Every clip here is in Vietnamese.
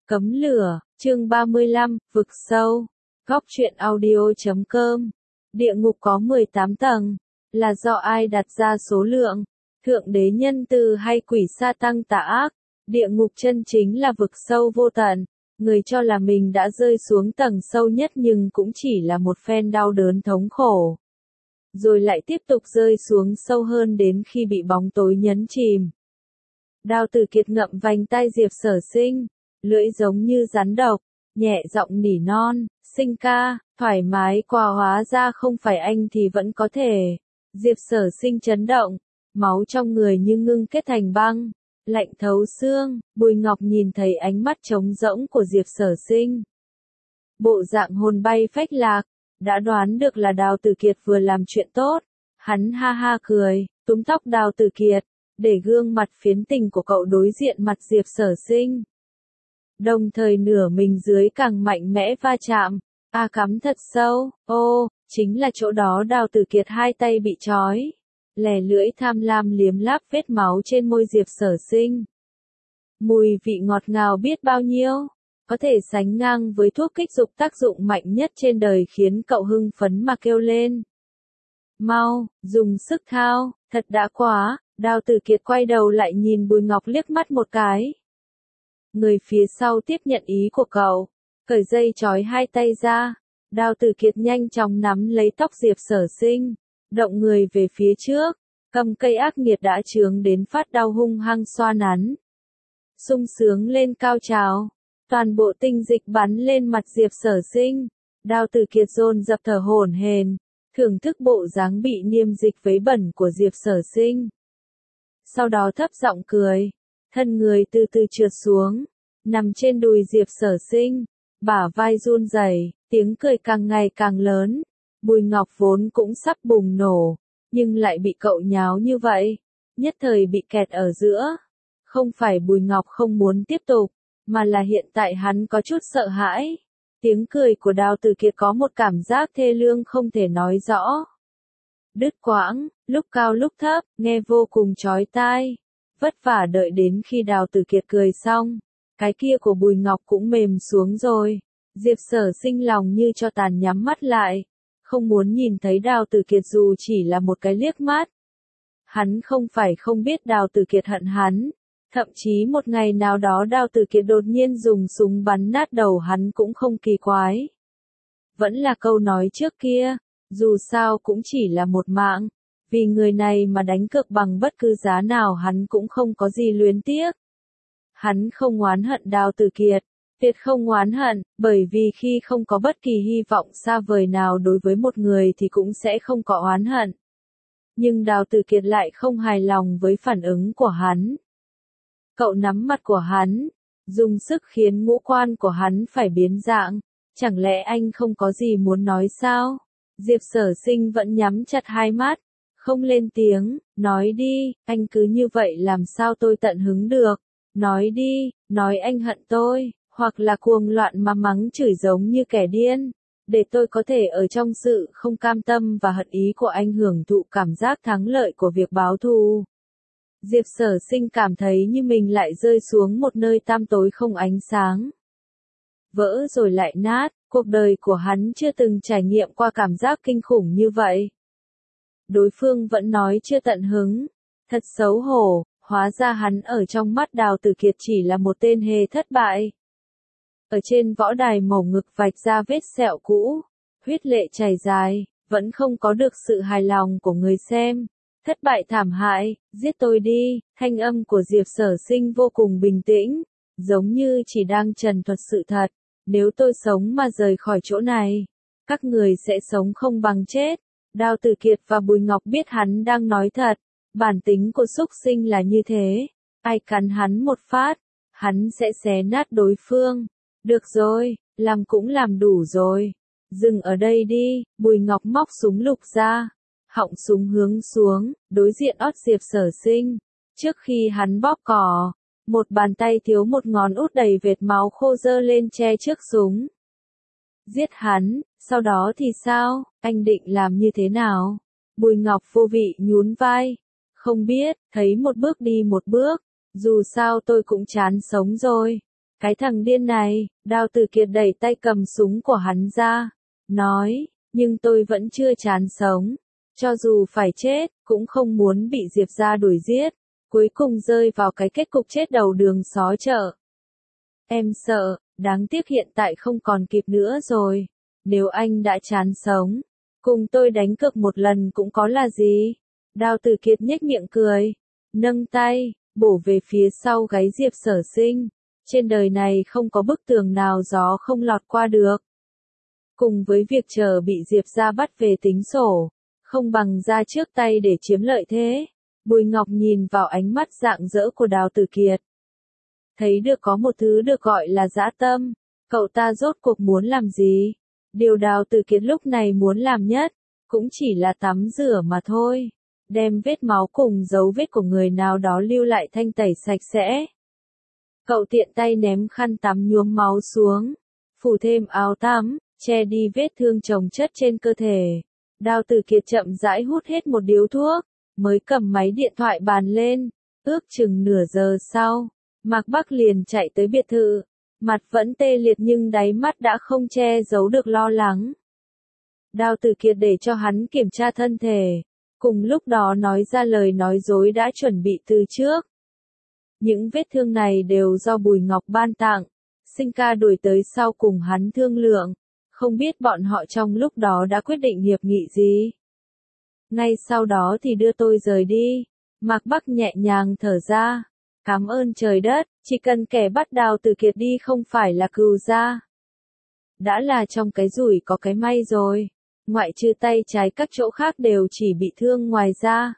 Cấm lửa, chương 35, vực sâu. Góc truyện audio.com. Địa ngục có 18 tầng, là do ai đặt ra số lượng? Thượng đế nhân từ hay quỷ sa tăng tà ác? Địa ngục chân chính là vực sâu vô tận. Người cho là mình đã rơi xuống tầng sâu nhất nhưng cũng chỉ là một phen đau đớn thống khổ. Rồi lại tiếp tục rơi xuống sâu hơn đến khi bị bóng tối nhấn chìm. Đao Tử Kiệt ngậm vành tai Diệp Sở Sinh, lưỡi giống như rắn độc, nhẹ giọng nỉ non, Sinh ca, thoải mái quá, hóa ra không phải anh thì vẫn có thể. Diệp Sở Sinh chấn động, máu trong người như ngưng kết thành băng, lạnh thấu xương. Bùi Ngọc nhìn thấy ánh mắt trống rỗng của Diệp Sở Sinh, bộ dạng hồn bay phách lạc, đã đoán được là Đao Tử Kiệt vừa làm chuyện tốt. Hắn ha ha cười, túm tóc Đao Tử Kiệt, để gương mặt phiến tình của cậu đối diện mặt Diệp Sở Sinh. Đồng thời nửa mình dưới càng mạnh mẽ va chạm, cắm thật sâu, chính là chỗ đó Đao Tử Kiệt hai tay bị trói, lè lưỡi tham lam liếm láp vết máu trên môi Diệp Sở Sinh. Mùi vị ngọt ngào biết bao nhiêu, có thể sánh ngang với thuốc kích dục tác dụng mạnh nhất trên đời, khiến cậu hưng phấn mà kêu lên. Mau, dùng sức thao, thật đã quá. Đao Tử Kiệt quay đầu lại nhìn Bùi Ngọc liếc mắt một cái. Người phía sau tiếp nhận ý của cậu, cởi dây trói hai tay ra. Đao Tử Kiệt nhanh chóng nắm lấy tóc Diệp Sở Sinh, động người về phía trước, cầm cây ác nghiệt đã chướng đến phát đau hung hăng xoa nắn. Sung sướng lên cao trào, toàn bộ tinh dịch bắn lên mặt Diệp Sở Sinh. Đao Tử Kiệt dồn dập thở hổn hển, thưởng thức bộ dáng bị niêm dịch vấy bẩn của Diệp Sở Sinh. Sau đó thấp giọng cười, thân người từ từ trượt xuống, nằm trên đùi Diệp Sở Sinh, bả vai run rẩy, tiếng cười càng ngày càng lớn. Bùi Ngọc vốn cũng sắp bùng nổ, nhưng lại bị cậu nháo như vậy, nhất thời bị kẹt ở giữa. Không phải Bùi Ngọc không muốn tiếp tục, mà là hiện tại hắn có chút sợ hãi. Tiếng cười của Đao Tử Kiệt có một cảm giác thê lương không thể nói rõ. Đứt quãng, lúc cao lúc thấp, nghe vô cùng chói tai. Vất vả đợi đến khi Đao Tử Kiệt cười xong, cái kia của Bùi Ngọc cũng mềm xuống rồi. Diệp Sở Sinh lòng như cho tàn nhắm mắt lại, không muốn nhìn thấy Đao Tử Kiệt dù chỉ là một cái liếc mắt. Hắn không phải không biết Đao Tử Kiệt hận hắn, thậm chí một ngày nào đó Đao Tử Kiệt đột nhiên dùng súng bắn nát đầu hắn cũng không kỳ quái. Vẫn là câu nói trước kia, dù sao cũng chỉ là một mạng, vì người này mà đánh cược bằng bất cứ giá nào hắn cũng không có gì luyến tiếc. Hắn không oán hận Đao Tử Kiệt, tuyệt không oán hận, bởi vì khi không có bất kỳ hy vọng xa vời nào đối với một người thì cũng sẽ không có oán hận. Nhưng Đao Tử Kiệt lại không hài lòng với phản ứng của hắn. Cậu nắm mặt của hắn, dùng sức khiến ngũ quan của hắn phải biến dạng. Chẳng lẽ anh không có gì muốn nói sao? Diệp Sở Sinh vẫn nhắm chặt hai mắt, không lên tiếng. Nói đi, anh cứ như vậy làm sao tôi tận hứng được? Nói đi, nói anh hận tôi, hoặc là cuồng loạn mà mắng chửi giống như kẻ điên, để tôi có thể ở trong sự không cam tâm và hận ý của anh hưởng thụ cảm giác thắng lợi của việc báo thù. Diệp Sở Sinh cảm thấy như mình lại rơi xuống một nơi tăm tối không ánh sáng. Vỡ rồi lại nát, cuộc đời của hắn chưa từng trải nghiệm qua cảm giác kinh khủng như vậy. Đối phương vẫn nói chưa tận hứng, thật xấu hổ, hóa ra hắn ở trong mắt Đao Tử Kiệt chỉ là một tên hề thất bại. Ở trên võ đài mổ ngực vạch ra vết sẹo cũ, huyết lệ chảy dài, vẫn không có được sự hài lòng của người xem. Thất bại thảm hại, giết tôi đi. Thanh âm của Diệp Sở Sinh vô cùng bình tĩnh, giống như chỉ đang trần thuật sự thật. Nếu tôi sống mà rời khỏi chỗ này, các người sẽ sống không bằng chết. Đao Tử Kiệt và Bùi Ngọc biết hắn đang nói thật. Bản tính của súc sinh là như thế. Ai cắn hắn một phát, hắn sẽ xé nát đối phương. Được rồi, làm cũng làm đủ rồi. Dừng ở đây đi. Bùi Ngọc móc súng lục ra, họng súng hướng xuống, đối diện ót Diệp Sở Sinh. Trước khi hắn bóp cò, một bàn tay thiếu một ngón út đầy vệt máu khô giơ lên che trước súng. Giết hắn, sau đó thì sao, anh định làm như thế nào? Bùi Ngọc vô vị nhún vai. Không biết, thấy một bước đi một bước, dù sao tôi cũng chán sống rồi. Cái thằng điên này, Đao Tử Kiệt đẩy tay cầm súng của hắn ra, nói, nhưng tôi vẫn chưa chán sống. Cho dù phải chết, cũng không muốn bị Diệp gia đuổi giết, cuối cùng rơi vào cái kết cục chết đầu đường xó chợ. Em sợ, đáng tiếc hiện tại không còn kịp nữa rồi. Nếu anh đã chán sống, cùng tôi đánh cược một lần cũng có là gì. Đao Tử Kiệt nhếch miệng cười, nâng tay, bổ về phía sau gáy Diệp Sở Sinh. Trên đời này không có bức tường nào gió không lọt qua được. Cùng với việc chờ bị Diệp gia bắt về tính sổ, không bằng ra trước tay để chiếm lợi thế. Bùi Ngọc nhìn vào ánh mắt rạng rỡ của Đao Tử Kiệt. Thấy được có một thứ được gọi là dã tâm, cậu ta rốt cuộc muốn làm gì? Điều Đao Tử Kiệt lúc này muốn làm nhất, cũng chỉ là tắm rửa mà thôi. Đem vết máu cùng dấu vết của người nào đó lưu lại thanh tẩy sạch sẽ. Cậu tiện tay ném khăn tắm nhuốm máu xuống, phủ thêm áo tắm, che đi vết thương chồng chất trên cơ thể. Đao Tử Kiệt chậm rãi hút hết một điếu thuốc, mới cầm máy điện thoại bàn lên. Ước chừng nửa giờ sau, Mạc Bắc liền chạy tới biệt thự, mặt vẫn tê liệt nhưng đáy mắt đã không che giấu được lo lắng. Đao Tử Kiệt để cho hắn kiểm tra thân thể, cùng lúc đó nói ra lời nói dối đã chuẩn bị từ trước. Những vết thương này đều do Bùi Ngọc ban tặng, Sinh ca đuổi tới sau cùng hắn thương lượng, không biết bọn họ trong lúc đó đã quyết định hiệp nghị gì. Ngay sau đó thì đưa tôi rời đi. Mạc Bắc nhẹ nhàng thở ra. Cảm ơn trời đất, chỉ cần kẻ bắt Đao Tử Kiệt đi không phải là Cừu gia. Đã là trong cái rủi có cái may rồi. Ngoại trừ tay trái các chỗ khác đều chỉ bị thương ngoài ra.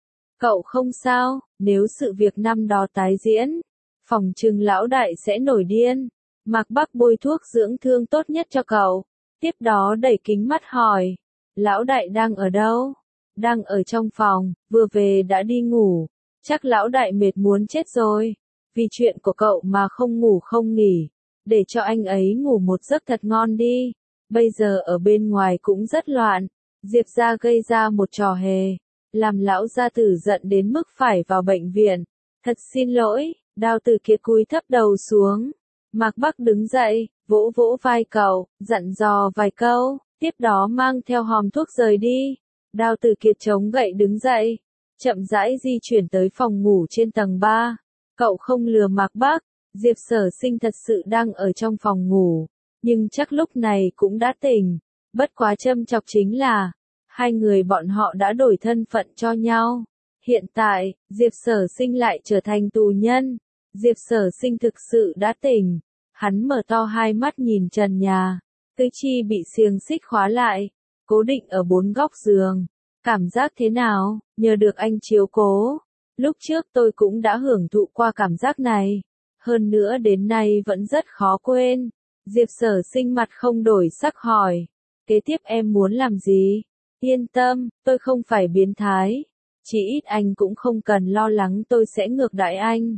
Cậu không sao, nếu sự việc năm đó tái diễn, phòng trừng lão đại sẽ nổi điên. Mạc Bắc bôi thuốc dưỡng thương tốt nhất cho cậu. Tiếp đó đẩy kính mắt hỏi. Lão đại đang ở đâu? Đang ở trong phòng, vừa về đã đi ngủ. Chắc lão đại mệt muốn chết rồi. Vì chuyện của cậu mà không ngủ không nghỉ. Để cho anh ấy ngủ một giấc thật ngon đi. Bây giờ ở bên ngoài cũng rất loạn. Diệp gia gây ra một trò hề. Làm lão gia tử giận đến mức phải vào bệnh viện. Thật xin lỗi, Đao Tử Kiệt cúi thấp đầu xuống. Mạc Bắc đứng dậy, vỗ vỗ vai cậu, dặn dò vài câu, tiếp đó mang theo hòm thuốc rời đi. Đao Tử Kiệt chống gậy đứng dậy, chậm rãi di chuyển tới phòng ngủ trên tầng 3. Cậu không lừa Mạc Bắc, Diệp Sở Sinh thật sự đang ở trong phòng ngủ, nhưng chắc lúc này cũng đã tỉnh. Bất quá châm chọc chính là, hai người bọn họ đã đổi thân phận cho nhau. Hiện tại, Diệp Sở Sinh lại trở thành tù nhân. Diệp Sở Sinh thực sự đã tỉnh. Hắn mở to hai mắt nhìn trần nhà. Tứ chi bị xiềng xích khóa lại, cố định ở 4 góc giường. Cảm giác thế nào? Nhờ được anh chiếu cố. Lúc trước tôi cũng đã hưởng thụ qua cảm giác này. Hơn nữa đến nay vẫn rất khó quên. Diệp Sở Sinh mặt không đổi sắc hỏi. Kế tiếp em muốn làm gì? Yên tâm, tôi không phải biến thái. Chỉ ít anh cũng không cần lo lắng tôi sẽ ngược đãi anh.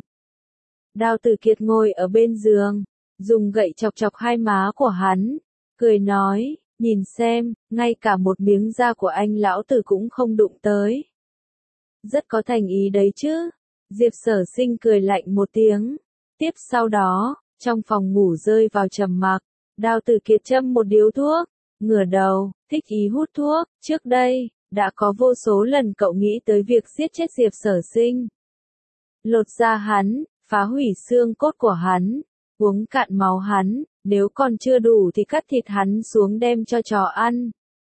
Đao Tử Kiệt ngồi ở bên giường, dùng gậy chọc chọc hai má của hắn, cười nói, nhìn xem, ngay cả một miếng da của anh lão tử cũng không đụng tới. Rất có thành ý đấy chứ. Diệp Sở Sinh cười lạnh một tiếng. Tiếp sau đó, trong phòng ngủ rơi vào trầm mặc. Đao Tử Kiệt châm một điếu thuốc, ngửa đầu, thích ý hút thuốc. Trước đây, đã có vô số lần cậu nghĩ tới việc giết chết Diệp Sở Sinh. Lột da hắn, phá hủy xương cốt của hắn, uống cạn máu hắn, nếu còn chưa đủ thì cắt thịt hắn xuống đem cho chó ăn.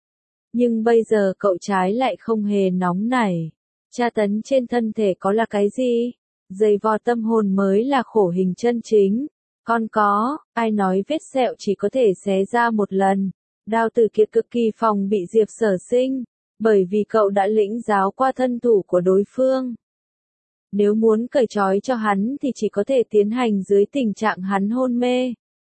Nhưng bây giờ cậu trái lại không hề nóng nảy. Tra tấn trên thân thể có là cái gì? Dày vò tâm hồn mới là khổ hình chân chính. Còn có, ai nói vết sẹo chỉ có thể xé ra một lần. Đao Tử Kiệt cực kỳ phòng bị Diệp Sở Sinh, bởi vì cậu đã lĩnh giáo qua thân thủ của đối phương. Nếu muốn cởi trói cho hắn thì chỉ có thể tiến hành dưới tình trạng hắn hôn mê.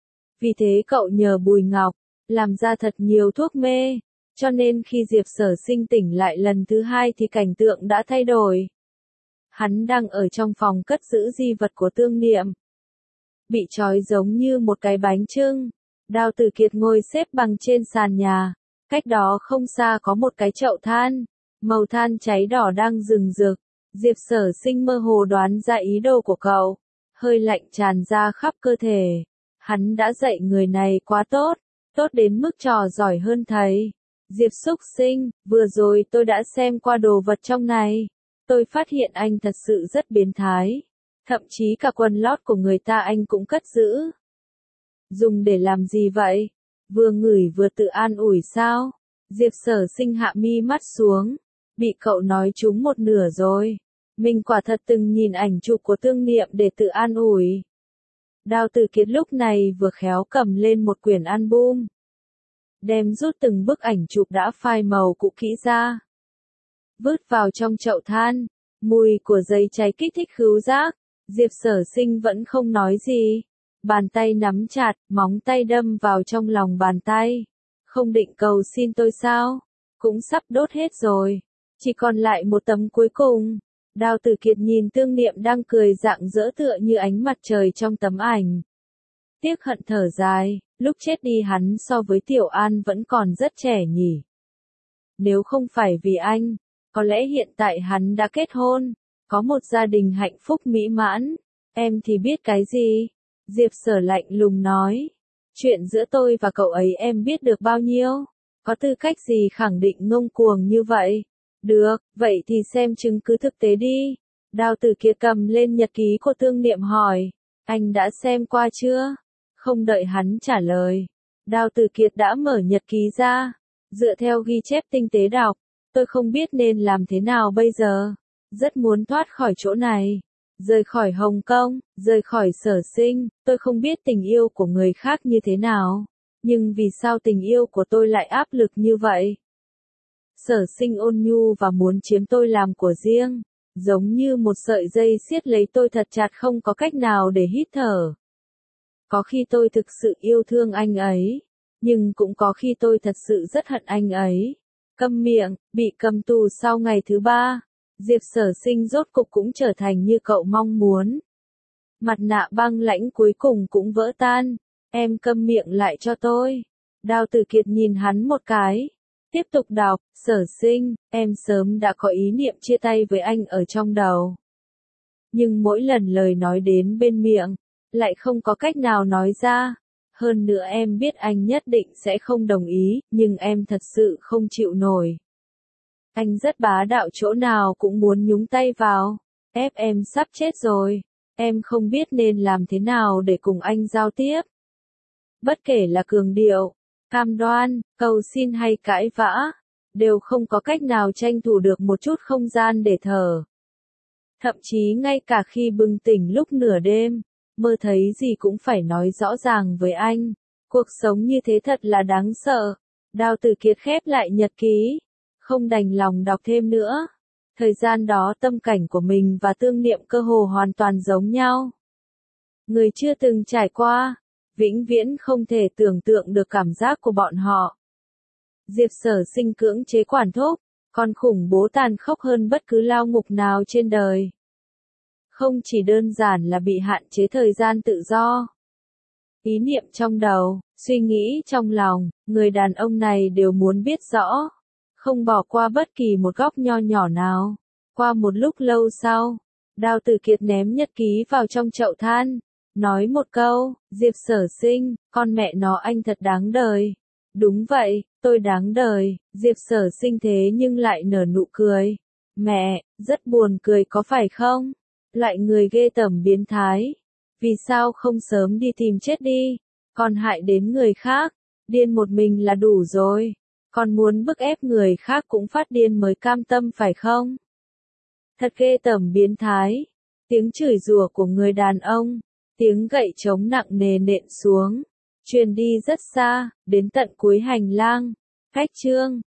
Vì thế cậu nhờ Bùi Ngọc, làm ra thật nhiều thuốc mê. Cho nên khi Diệp Sở Sinh tỉnh lại lần thứ hai thì cảnh tượng đã thay đổi. Hắn đang ở trong phòng cất giữ di vật của Tương Niệm. Bị trói giống như một cái bánh chưng. Đao Tử Kiệt ngồi xếp bằng trên sàn nhà. Cách đó không xa có một cái chậu than. Màu than cháy đỏ đang rừng rực. Diệp Sở Sinh mơ hồ đoán ra ý đồ của cậu. hơi lạnh tràn ra khắp cơ thể. Hắn đã dạy người này quá tốt, tốt đến mức trò giỏi hơn thầy. Diệp xúc sinh, vừa rồi tôi đã xem qua đồ vật trong này. Tôi phát hiện anh thật sự rất biến thái. Thậm chí cả quần lót của người ta anh cũng cất giữ. Dùng để làm gì vậy? Vừa ngửi vừa tự an ủi sao? Diệp Sở Sinh hạ mi mắt xuống. Bị cậu nói trúng một nửa rồi. Mình quả thật từng nhìn ảnh chụp của Tương Niệm để tự an ủi. Đao Tử Kiệt lúc này vừa khéo cầm lên một quyển album. Đem rút từng bức ảnh chụp đã phai màu cũ kỹ ra. Vứt vào trong chậu than. Mùi của giấy cháy kích thích khứu giác. Diệp Sở Sinh vẫn không nói gì. Bàn tay nắm chặt, móng tay đâm vào trong lòng bàn tay. Không định cầu xin tôi sao? Cũng sắp đốt hết rồi. Chỉ còn lại một tấm cuối cùng. Đao Tử Kiệt nhìn Tương Niệm đang cười rạng rỡ tựa như ánh mặt trời trong tấm ảnh. Tiếc hận thở dài, lúc chết đi hắn so với Tiểu An vẫn còn rất trẻ nhỉ. Nếu không phải vì anh, có lẽ hiện tại hắn đã kết hôn, có một gia đình hạnh phúc mỹ mãn. Em thì biết cái gì? Diệp Sở lạnh lùng nói. Chuyện giữa tôi và cậu ấy em biết được bao nhiêu? Có tư cách gì khẳng định ngông cuồng như vậy? Được, vậy thì xem chứng cứ thực tế đi. Đao Tử Kiệt cầm lên nhật ký của Tương Niệm hỏi. Anh đã xem qua chưa? Không đợi hắn trả lời. Đao Tử Kiệt đã mở nhật ký ra. Dựa theo ghi chép tinh tế đọc. Tôi không biết nên làm thế nào bây giờ. Rất muốn thoát khỏi chỗ này. Rời khỏi Hồng Kông, rời khỏi Sở Sinh. Tôi không biết tình yêu của người khác như thế nào. Nhưng vì sao tình yêu của tôi lại áp lực như vậy? Sở Sinh ôn nhu và muốn chiếm tôi làm của riêng. Giống như một sợi dây siết lấy tôi thật chặt không có cách nào để hít thở. Có khi tôi thực sự yêu thương anh ấy. Nhưng cũng có khi tôi thật sự rất hận anh ấy. Câm miệng, bị cầm tù sau ngày thứ 3. Diệp Sở Sinh rốt cục cũng trở thành như cậu mong muốn. Mặt nạ băng lãnh cuối cùng cũng vỡ tan. Em câm miệng lại cho tôi. Đao Tử Kiệt nhìn hắn một cái. Tiếp tục đọc, Sở Sinh, em sớm đã có ý niệm chia tay với anh ở trong đầu. Nhưng mỗi lần lời nói đến bên miệng, lại không có cách nào nói ra. Hơn nữa em biết anh nhất định sẽ không đồng ý, nhưng em thật sự không chịu nổi. Anh rất bá đạo chỗ nào cũng muốn nhúng tay vào. Ép em sắp chết rồi. Em không biết nên làm thế nào để cùng anh giao tiếp. Bất kể là cường điệu, cam đoan, cầu xin hay cãi vã, đều không có cách nào tranh thủ được một chút không gian để thở. Thậm chí ngay cả khi bừng tỉnh lúc nửa đêm, mơ thấy gì cũng phải nói rõ ràng với anh. Cuộc sống như thế thật là đáng sợ. Đao Tử Kiệt khép lại nhật ký. Không đành lòng đọc thêm nữa. Thời gian đó tâm cảnh của mình và Tương Niệm cơ hồ hoàn toàn giống nhau. Người chưa từng trải qua, vĩnh viễn không thể tưởng tượng được cảm giác của bọn họ. Diệp Sở Sinh cưỡng chế quản thúc, còn khủng bố tàn khốc hơn bất cứ lao ngục nào trên đời. Không chỉ đơn giản là bị hạn chế thời gian tự do. Ý niệm trong đầu, suy nghĩ trong lòng, người đàn ông này đều muốn biết rõ. Không bỏ qua bất kỳ một góc nho nhỏ nào. Qua một lúc lâu sau, Đao Tử Kiệt ném nhật ký vào trong chậu than. Nói một câu, Diệp Sở Sinh, con mẹ nó anh thật đáng đời. Đúng vậy, tôi đáng đời. Diệp Sở Sinh thế nhưng lại nở nụ cười. Mẹ, rất buồn cười có phải không? Loại người ghê tởm biến thái. Vì sao không sớm đi tìm chết đi? Còn hại đến người khác. Điên một mình là đủ rồi. Còn muốn bức ép người khác cũng phát điên mới cam tâm phải không? Thật ghê tởm biến thái. Tiếng chửi rủa của người đàn ông. Tiếng gậy trống nặng nề nện xuống. Truyền đi rất xa, đến tận cuối hành lang. Khách trương.